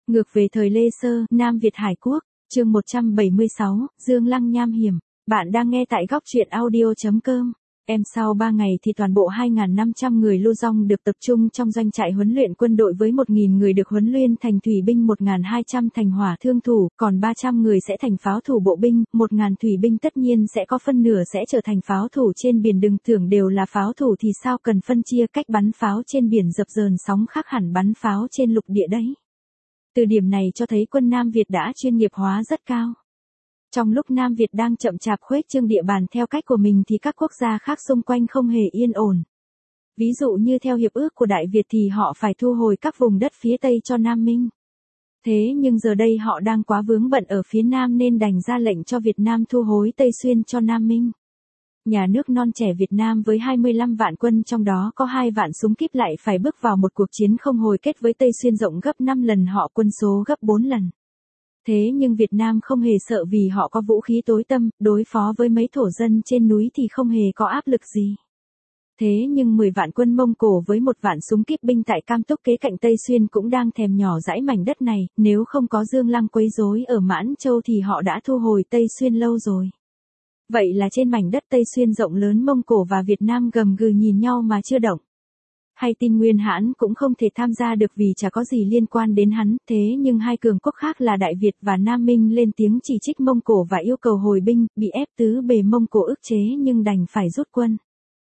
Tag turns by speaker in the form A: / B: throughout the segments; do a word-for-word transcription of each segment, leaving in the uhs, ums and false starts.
A: Ngược về thời Lê Sơ, Nam Việt Hải Quốc, chương một trăm bảy mươi sáu, Dương Lăng nham hiểm. Bạn đang nghe tại góc truyện audio chấm com. Em sau ba ngày thì toàn bộ hai nghìn năm trăm người Lưu Dong được tập trung trong doanh trại huấn luyện quân đội với một nghìn người được huấn luyện thành thủy binh, một nghìn hai trăm thành hỏa thương thủ, còn ba trăm người sẽ thành pháo thủ bộ binh, một nghìn thủy binh tất nhiên sẽ có phân nửa sẽ trở thành pháo thủ trên biển. Đừng tưởng đều là pháo thủ thì sao cần phân chia cách bắn pháo trên biển dập dờn sóng khác hẳn bắn pháo trên lục địa đấy. Từ điểm này cho thấy quân Nam Việt đã chuyên nghiệp hóa rất cao. Trong lúc Nam Việt đang chậm chạp khuếch trương địa bàn theo cách của mình thì các quốc gia khác xung quanh không hề yên ổn. Ví dụ như theo hiệp ước của Đại Việt thì họ phải thu hồi các vùng đất phía Tây cho Nam Minh. Thế nhưng giờ đây họ đang quá vướng bận ở phía Nam nên đành ra lệnh cho Việt Nam thu hồi Tây Xuyên cho Nam Minh. Nhà nước non trẻ Việt Nam với hai mươi lăm vạn quân, trong đó có hai vạn súng kíp, lại phải bước vào một cuộc chiến không hồi kết với Tây Xuyên rộng gấp năm lần họ, quân số gấp bốn lần. Thế nhưng Việt Nam không hề sợ vì họ có vũ khí tối tâm, đối phó với mấy thổ dân trên núi thì không hề có áp lực gì. Thế nhưng mười vạn quân Mông Cổ với một vạn súng kíp binh tại Cam Túc kế cạnh Tây Xuyên cũng đang thèm nhỏ dãi mảnh đất này, nếu không có Dương Lăng quấy rối ở Mãn Châu thì họ đã thu hồi Tây Xuyên lâu rồi. Vậy là trên mảnh đất Tây Xuyên rộng lớn, Mông Cổ và Việt Nam gầm gừ nhìn nhau mà chưa động. Hay tin Nguyên Hãn cũng không thể tham gia được vì chả có gì liên quan đến hắn, thế nhưng hai cường quốc khác là Đại Việt và Nam Minh lên tiếng chỉ trích Mông Cổ và yêu cầu hồi binh, bị ép tứ bề Mông Cổ ức chế nhưng đành phải rút quân.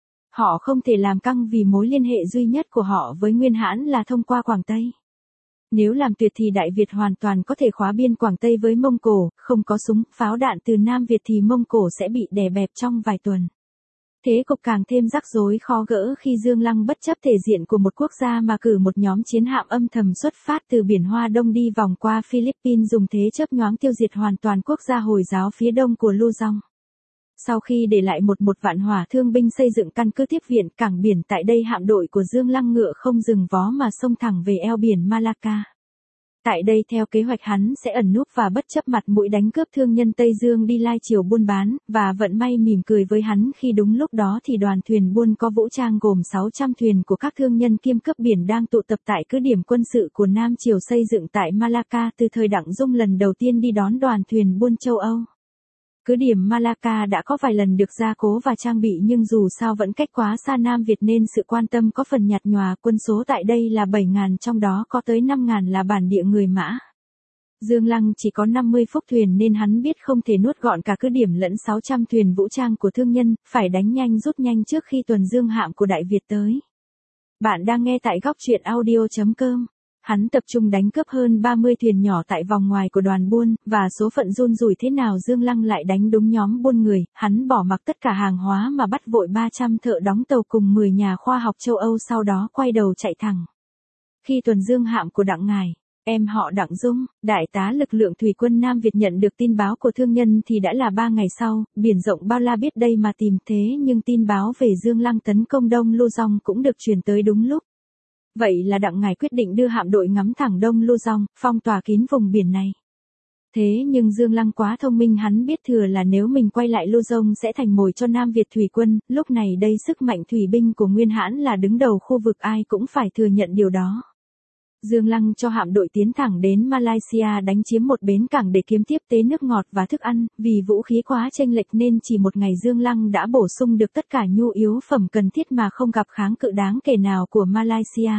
A: Họ không thể làm căng vì mối liên hệ duy nhất của họ với Nguyên Hãn là thông qua Quảng Tây. Nếu làm tuyệt thì Đại Việt hoàn toàn có thể khóa biên Quảng Tây với Mông Cổ, không có súng, pháo đạn từ Nam Việt thì Mông Cổ sẽ bị đè bẹp trong vài tuần. Thế cục càng thêm rắc rối khó gỡ khi Dương Lăng bất chấp thể diện của một quốc gia mà cử một nhóm chiến hạm âm thầm xuất phát từ biển Hoa Đông đi vòng qua Philippines, dùng thế chớp nhoáng tiêu diệt hoàn toàn quốc gia Hồi giáo phía đông của Lưu Dong. Sau khi để lại một một vạn hỏa thương binh xây dựng căn cứ tiếp viện cảng biển tại đây, hạm đội của Dương Lăng ngựa không dừng vó mà xông thẳng về eo biển Malacca. Tại đây theo kế hoạch hắn sẽ ẩn núp và bất chấp mặt mũi đánh cướp thương nhân Tây Dương đi lai chiều buôn bán, và vận may mỉm cười với hắn khi đúng lúc đó thì đoàn thuyền buôn có vũ trang gồm sáu trăm thuyền của các thương nhân kiêm cướp biển đang tụ tập tại cứ điểm quân sự của Nam Triều xây dựng tại Malacca từ thời Đặng Dung lần đầu tiên đi đón đoàn thuyền buôn châu Âu. Cứ điểm Malacca đã có vài lần được gia cố và trang bị nhưng dù sao vẫn cách quá xa Nam Việt nên sự quan tâm có phần nhạt nhòa. Quân số tại đây là bảy nghìn, trong đó có tới năm nghìn là bản địa người Mã. Dương Lăng chỉ có năm mươi phúc thuyền nên hắn biết không thể nuốt gọn cả cứ điểm lẫn sáu trăm thuyền vũ trang của thương nhân, phải đánh nhanh rút nhanh trước khi tuần dương hạm của Đại Việt tới. Bạn đang nghe tại góc truyện audio chấm com. Hắn tập trung đánh cướp hơn ba mươi thuyền nhỏ tại vòng ngoài của đoàn buôn, và số phận run rủi thế nào Dương Lăng lại đánh đúng nhóm buôn người, hắn bỏ mặc tất cả hàng hóa mà bắt vội ba trăm thợ đóng tàu cùng mười nhà khoa học châu Âu, sau đó quay đầu chạy thẳng. Khi tuần dương hạm của Đặng Ngải, em họ Đặng Dung, đại tá lực lượng thủy quân Nam Việt nhận được tin báo của thương nhân thì đã là ba ngày sau, biển rộng bao la biết đây mà tìm, thế nhưng tin báo về Dương Lăng tấn công Đông Lưu Dong cũng được truyền tới đúng lúc. Vậy là Đặng Ngải quyết định đưa hạm đội ngắm thẳng Đông Lưu Dong, phong tỏa kín vùng biển này. Thế nhưng Dương Lăng quá thông minh, hắn biết thừa là nếu mình quay lại Lưu Dong sẽ thành mồi cho Nam Việt thủy quân, lúc này đây sức mạnh thủy binh của Nguyên Hãn là đứng đầu khu vực, ai cũng phải thừa nhận điều đó. Dương Lăng cho hạm đội tiến thẳng đến Malaysia đánh chiếm một bến cảng để kiếm tiếp tế nước ngọt và thức ăn, vì vũ khí quá chênh lệch nên chỉ một ngày Dương Lăng đã bổ sung được tất cả nhu yếu phẩm cần thiết mà không gặp kháng cự đáng kể nào của Malaysia.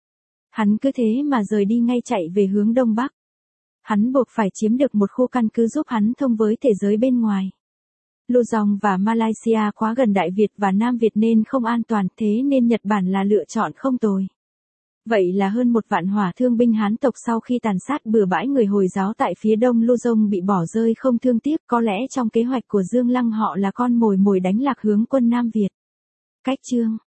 A: Hắn cứ thế mà rời đi ngay, chạy về hướng Đông Bắc. Hắn buộc phải chiếm được một khu căn cứ giúp hắn thông với thế giới bên ngoài. Lưu Dong và Malaysia quá gần Đại Việt và Nam Việt nên không an toàn, thế nên Nhật Bản là lựa chọn không tồi. Vậy là hơn một vạn hỏa thương binh Hán tộc sau khi tàn sát bừa bãi người Hồi giáo tại phía đông Lưu Dong bị bỏ rơi không thương tiếc, có lẽ trong kế hoạch của Dương Lăng họ là con mồi mồi đánh lạc hướng quân Nam Việt. Cách chương